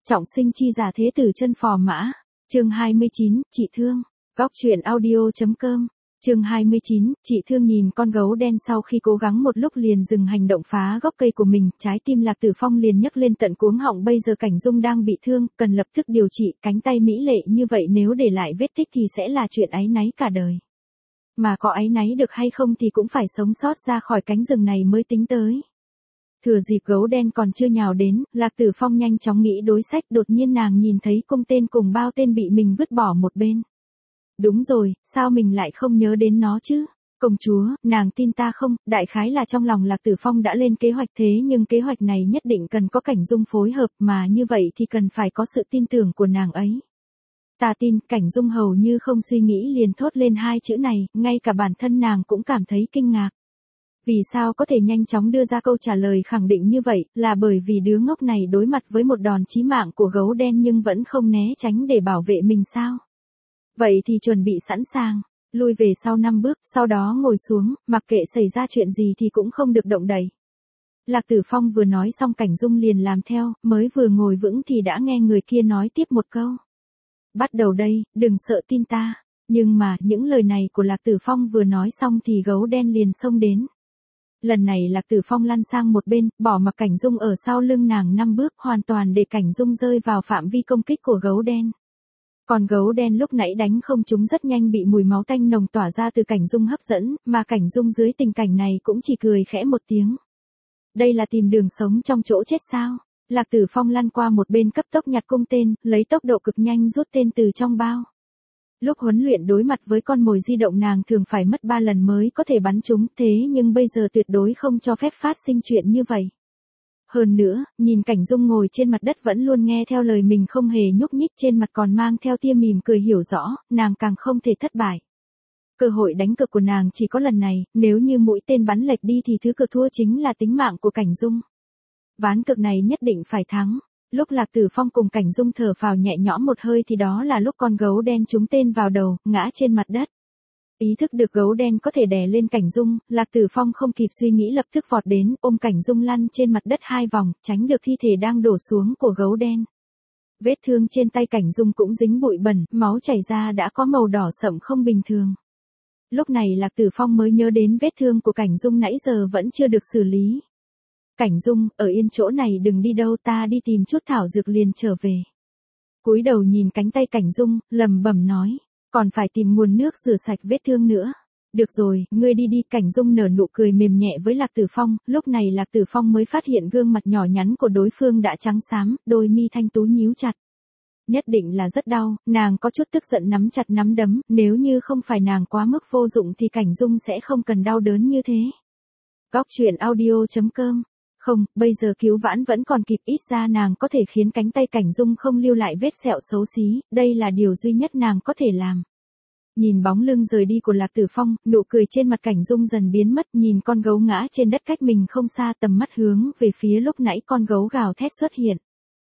Trọng sinh chi giả thế tử chân phò mã. Chương 29, chị thương. Góc truyện audio.com. Chương 29, chị thương nhìn con gấu đen sau khi cố gắng một lúc liền dừng hành động phá gốc cây của mình, trái tim Lạc Tử Phong liền nhấc lên tận cuống họng, bây giờ Cảnh Dung đang bị thương, cần lập tức điều trị, cánh tay mỹ lệ như vậy nếu để lại vết tích thì sẽ là chuyện áy náy cả đời. Mà có áy náy được hay không thì cũng phải sống sót ra khỏi cánh rừng này mới tính tới. Thừa dịp gấu đen còn chưa nhào đến, Lạc Tử Phong nhanh chóng nghĩ đối sách, đột nhiên nàng nhìn thấy cung tên cùng bao tên bị mình vứt bỏ một bên. Đúng rồi, sao mình lại không nhớ đến nó chứ? Công chúa, nàng tin ta không? Đại khái là trong lòng Lạc Tử Phong đã lên kế hoạch, thế nhưng kế hoạch này nhất định cần có Cảnh Dung phối hợp, mà như vậy thì cần phải có sự tin tưởng của nàng ấy. Ta tin. Cảnh Dung hầu như không suy nghĩ liền thốt lên hai chữ này, ngay cả bản thân nàng cũng cảm thấy kinh ngạc. Vì sao có thể nhanh chóng đưa ra câu trả lời khẳng định như vậy, là bởi vì đứa ngốc này đối mặt với một đòn chí mạng của gấu đen nhưng vẫn không né tránh để bảo vệ mình sao? Vậy thì chuẩn bị sẵn sàng, lui về sau 5 bước, sau đó ngồi xuống, mặc kệ xảy ra chuyện gì thì cũng không được động đậy. Lạc Tử Phong vừa nói xong Cảnh Dung liền làm theo, mới vừa ngồi vững thì đã nghe người kia nói tiếp một câu. Bắt đầu đây, đừng sợ tin ta. Nhưng mà, những lời này của Lạc Tử Phong vừa nói xong thì gấu đen liền xông đến. Lần này Lạc Tử Phong lăn sang một bên, bỏ mặc Cảnh Dung ở sau lưng nàng 5 bước, hoàn toàn để Cảnh Dung rơi vào phạm vi công kích của gấu đen. Còn gấu đen lúc nãy đánh không trúng rất nhanh bị mùi máu tanh nồng tỏa ra từ Cảnh Dung hấp dẫn, mà Cảnh Dung dưới tình cảnh này cũng chỉ cười khẽ một tiếng. Đây là tìm đường sống trong chỗ chết sao? Lạc Tử Phong lăn qua một bên cấp tốc nhặt cung tên, lấy tốc độ cực nhanh rút tên từ trong bao. Lúc huấn luyện đối mặt với con mồi di động nàng thường phải mất 3 lần mới có thể bắn chúng, thế nhưng bây giờ tuyệt đối không cho phép phát sinh chuyện như vậy. Hơn nữa, nhìn Cảnh Dung ngồi trên mặt đất vẫn luôn nghe theo lời mình không hề nhúc nhích, trên mặt còn mang theo tia mỉm cười, hiểu rõ, nàng càng không thể thất bại. Cơ hội đánh cược của nàng chỉ có lần này, nếu như mũi tên bắn lệch đi thì thứ cược thua chính là tính mạng của Cảnh Dung. Ván cược này nhất định phải thắng. Lúc Lạc Tử Phong cùng Cảnh Dung thở phào nhẹ nhõm một hơi thì đó là lúc con gấu đen trúng tên vào đầu, ngã trên mặt đất. Ý thức được gấu đen có thể đè lên Cảnh Dung, Lạc Tử Phong không kịp suy nghĩ lập tức vọt đến, ôm Cảnh Dung lăn trên mặt đất 2 vòng, tránh được thi thể đang đổ xuống của gấu đen. Vết thương trên tay Cảnh Dung cũng dính bụi bẩn, máu chảy ra đã có màu đỏ sậm không bình thường. Lúc này Lạc Tử Phong mới nhớ đến vết thương của Cảnh Dung nãy giờ vẫn chưa được xử lý. Cảnh Dung, ở yên chỗ này đừng đi đâu, ta đi tìm chút thảo dược liền trở về. Cúi đầu nhìn cánh tay Cảnh Dung, lẩm bẩm nói, còn phải tìm nguồn nước rửa sạch vết thương nữa. Được rồi, ngươi đi đi. Cảnh Dung nở nụ cười mềm nhẹ với Lạc Tử Phong, lúc này Lạc Tử Phong mới phát hiện gương mặt nhỏ nhắn của đối phương đã trắng xám, đôi mi thanh tú nhíu chặt. Nhất định là rất đau, nàng có chút tức giận nắm chặt nắm đấm, nếu như không phải nàng quá mức vô dụng thì Cảnh Dung sẽ không cần đau đớn như thế. Góc truyện audio.com. Không, bây giờ cứu vãn vẫn còn kịp, ít ra nàng có thể khiến cánh tay Cảnh Dung không lưu lại vết sẹo xấu xí, đây là điều duy nhất nàng có thể làm. Nhìn bóng lưng rời đi của Lạc Tử Phong, nụ cười trên mặt Cảnh Dung dần biến mất, nhìn con gấu ngã trên đất cách mình không xa, tầm mắt hướng về phía lúc nãy con gấu gào thét xuất hiện.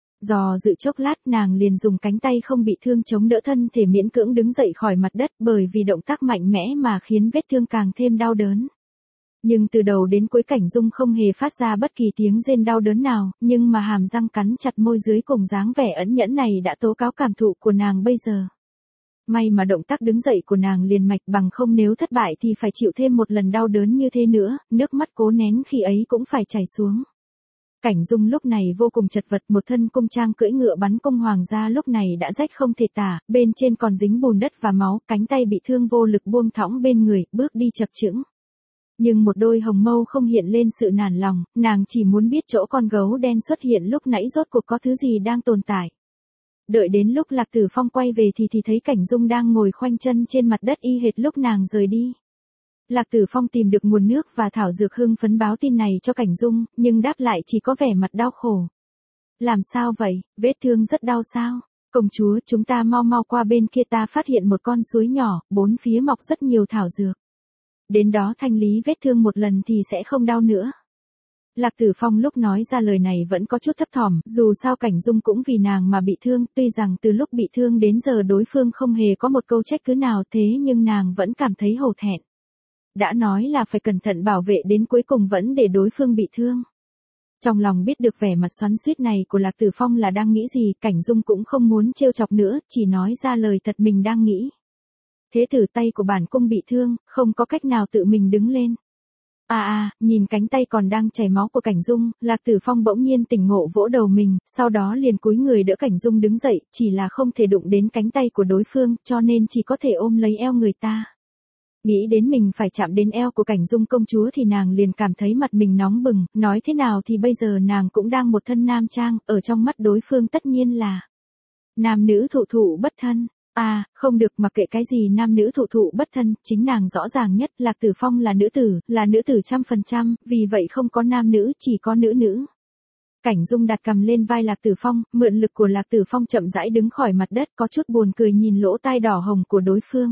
Dò dự chốc lát nàng liền dùng cánh tay không bị thương chống đỡ thân thể miễn cưỡng đứng dậy khỏi mặt đất, bởi vì động tác mạnh mẽ mà khiến vết thương càng thêm đau đớn. Nhưng từ đầu đến cuối Cảnh Dung không hề phát ra bất kỳ tiếng rên đau đớn nào, nhưng mà hàm răng cắn chặt môi dưới cùng dáng vẻ ẩn nhẫn này đã tố cáo cảm thụ của nàng bây giờ. May mà động tác đứng dậy của nàng liền mạch, bằng không nếu thất bại thì phải chịu thêm một lần đau đớn như thế nữa, nước mắt cố nén khi ấy cũng phải chảy xuống. Cảnh Dung lúc này vô cùng chật vật, một thân cung trang cưỡi ngựa bắn cung hoàng gia lúc này đã rách không thể tả, bên trên còn dính bùn đất và máu, cánh tay bị thương vô lực buông thõng bên người, bước đi chập chững. Nhưng một đôi hồng mâu không hiện lên sự nản lòng, nàng chỉ muốn biết chỗ con gấu đen xuất hiện lúc nãy rốt cuộc có thứ gì đang tồn tại. Đợi đến lúc Lạc Tử Phong quay về thì thấy Cảnh Dung đang ngồi khoanh chân trên mặt đất y hệt lúc nàng rời đi. Lạc Tử Phong tìm được nguồn nước và thảo dược, hưng phấn báo tin này cho Cảnh Dung, nhưng đáp lại chỉ có vẻ mặt đau khổ. Làm sao vậy, vết thương rất đau sao? Công chúa, chúng ta mau qua bên kia, ta phát hiện một con suối nhỏ, bốn phía mọc rất nhiều thảo dược. Đến đó thanh lý vết thương một lần thì sẽ không đau nữa. Lạc Tử Phong lúc nói ra lời này vẫn có chút thấp thỏm, dù sao Cảnh Dung cũng vì nàng mà bị thương, tuy rằng từ lúc bị thương đến giờ đối phương không hề có một câu trách cứ nào, thế nhưng nàng vẫn cảm thấy hổ thẹn. Đã nói là phải cẩn thận bảo vệ đến cuối cùng vẫn để đối phương bị thương. Trong lòng biết được vẻ mặt xoắn xuýt này của Lạc Tử Phong là đang nghĩ gì, Cảnh Dung cũng không muốn trêu chọc nữa, chỉ nói ra lời thật mình đang nghĩ. Thế tử tay của bản cung bị thương, không có cách nào tự mình đứng lên. Nhìn cánh tay còn đang chảy máu của Cảnh Dung, Lạc Tử Phong bỗng nhiên tỉnh ngộ vỗ đầu mình, sau đó liền cúi người đỡ Cảnh Dung đứng dậy, chỉ là không thể đụng đến cánh tay của đối phương, cho nên chỉ có thể ôm lấy eo người ta. Nghĩ đến mình phải chạm đến eo của Cảnh Dung công chúa thì nàng liền cảm thấy mặt mình nóng bừng, nói thế nào thì bây giờ nàng cũng đang một thân nam trang, ở trong mắt đối phương tất nhiên là nam nữ thụ thụ bất thân. Không được, mặc kệ cái gì nam nữ thụ thụ bất thân, chính nàng rõ ràng nhất, Lạc Tử Phong là nữ tử 100%, vì vậy không có nam nữ, chỉ có nữ nữ. Cảnh Dung đặt cầm lên vai Lạc Tử Phong, mượn lực của Lạc Tử Phong chậm rãi đứng khỏi mặt đất, có chút buồn cười nhìn lỗ tai đỏ hồng của đối phương.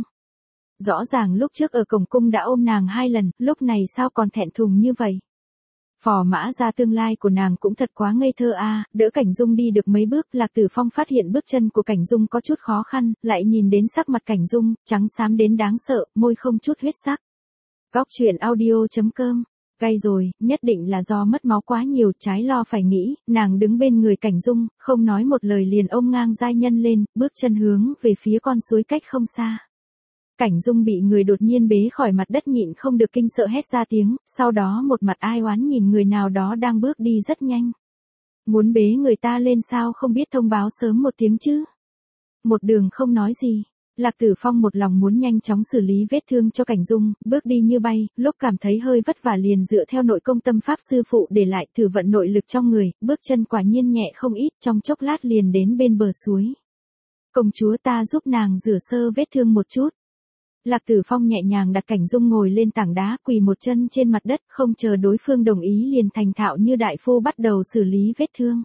Rõ ràng lúc trước ở cổng cung đã ôm nàng 2 lần, lúc này sao còn thẹn thùng như vậy. Phò mã ra tương lai của nàng cũng thật quá ngây thơ đỡ Cảnh Dung đi được mấy bước, Lạc Tử Phong phát hiện bước chân của Cảnh Dung có chút khó khăn, lại nhìn đến sắc mặt Cảnh Dung, trắng xám đến đáng sợ, môi không chút huyết sắc. Góc truyện audio.com, gay rồi, nhất định là do mất máu quá nhiều, trái lo phải nghĩ, nàng đứng bên người Cảnh Dung, không nói một lời liền ôm ngang giai nhân lên, bước chân hướng về phía con suối cách không xa. Cảnh Dung bị người đột nhiên bế khỏi mặt đất nhịn không được kinh sợ hét ra tiếng, sau đó một mặt ai oán nhìn người nào đó đang bước đi rất nhanh. Muốn bế người ta lên sao không biết thông báo sớm một tiếng chứ. Một đường không nói gì, Lạc Tử Phong một lòng muốn nhanh chóng xử lý vết thương cho Cảnh Dung, bước đi như bay, lúc cảm thấy hơi vất vả liền dựa theo nội công tâm pháp sư phụ để lại thử vận nội lực trong người, bước chân quả nhiên nhẹ không ít, trong chốc lát liền đến bên bờ suối. Công chúa ta giúp nàng rửa sơ vết thương một chút. Lạc Tử Phong nhẹ nhàng đặt Cảnh Dung ngồi lên tảng đá, quỳ một chân trên mặt đất, không chờ đối phương đồng ý liền thành thạo như đại phu bắt đầu xử lý vết thương.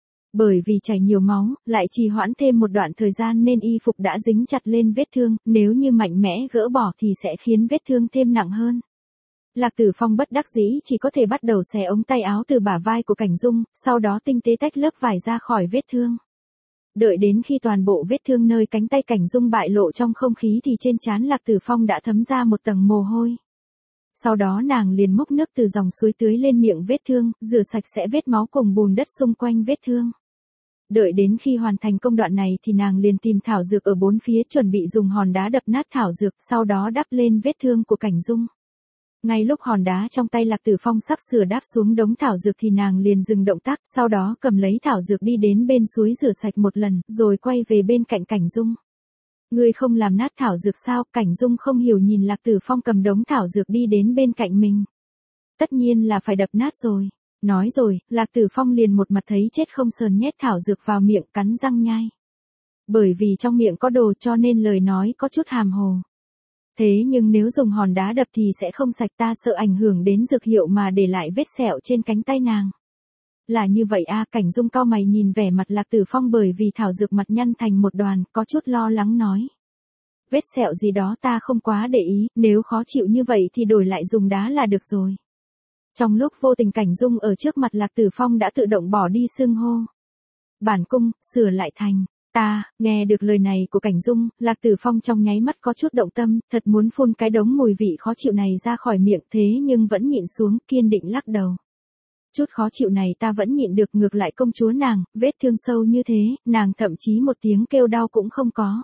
Bởi vì chảy nhiều máu, lại trì hoãn thêm một đoạn thời gian nên y phục đã dính chặt lên vết thương, nếu như mạnh mẽ gỡ bỏ thì sẽ khiến vết thương thêm nặng hơn. Lạc Tử Phong bất đắc dĩ chỉ có thể bắt đầu xé ống tay áo từ bả vai của Cảnh Dung, sau đó tinh tế tách lớp vải ra khỏi vết thương. Đợi đến khi toàn bộ vết thương nơi cánh tay Cảnh Dung bại lộ trong không khí thì trên trán Lạc Tử Phong đã thấm ra một tầng mồ hôi. Sau đó nàng liền múc nước từ dòng suối tưới lên miệng vết thương, rửa sạch sẽ vết máu cùng bùn đất xung quanh vết thương. Đợi đến khi hoàn thành công đoạn này thì nàng liền tìm thảo dược ở bốn phía chuẩn bị dùng hòn đá đập nát thảo dược, sau đó đắp lên vết thương của Cảnh Dung. Ngay lúc hòn đá trong tay Lạc Tử Phong sắp sửa đáp xuống đống thảo dược thì nàng liền dừng động tác, sau đó cầm lấy thảo dược đi đến bên suối rửa sạch một lần, rồi quay về bên cạnh Cảnh Dung. Ngươi không làm nát thảo dược sao? Cảnh Dung không hiểu nhìn Lạc Tử Phong cầm đống thảo dược đi đến bên cạnh mình. Tất nhiên là phải đập nát rồi. Nói rồi, Lạc Tử Phong liền một mặt thấy chết không sờn nhét thảo dược vào miệng cắn răng nhai. Bởi vì trong miệng có đồ cho nên lời nói có chút hàm hồ. Thế nhưng nếu dùng hòn đá đập thì sẽ không sạch, ta sợ ảnh hưởng đến dược hiệu mà để lại vết sẹo trên cánh tay nàng. Là như vậy Cảnh Dung cau mày nhìn vẻ mặt Lạc Tử Phong bởi vì thảo dược mặt nhăn thành một đoàn, có chút lo lắng nói. Vết sẹo gì đó ta không quá để ý, nếu khó chịu như vậy thì đổi lại dùng đá là được rồi. Trong lúc vô tình Cảnh Dung ở trước mặt Lạc Tử Phong đã tự động bỏ đi xưng hô. Bản cung, sửa lại thành. Nghe được lời này của Cảnh Dung, Lạc Tử Phong trong nháy mắt có chút động tâm, thật muốn phun cái đống mùi vị khó chịu này ra khỏi miệng thế nhưng vẫn nhịn xuống, kiên định lắc đầu. Chút khó chịu này ta vẫn nhịn được, ngược lại công chúa nàng, vết thương sâu như thế, nàng thậm chí một tiếng kêu đau cũng không có.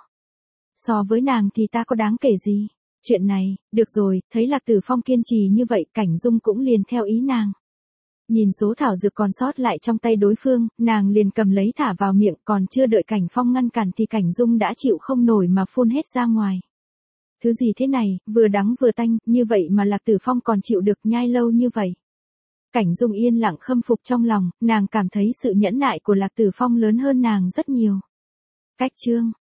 So với nàng thì ta có đáng kể gì? Chuyện này, được rồi, thấy Lạc Tử Phong kiên trì như vậy, Cảnh Dung cũng liền theo ý nàng. Nhìn số thảo dược còn sót lại trong tay đối phương, nàng liền cầm lấy thả vào miệng, còn chưa đợi Cảnh Phong ngăn cản thì Cảnh Dung đã chịu không nổi mà phun hết ra ngoài. Thứ gì thế này, vừa đắng vừa tanh, như vậy mà Lạc Tử Phong còn chịu được nhai lâu như vậy. Cảnh Dung yên lặng khâm phục trong lòng, nàng cảm thấy sự nhẫn nại của Lạc Tử Phong lớn hơn nàng rất nhiều. Cách chương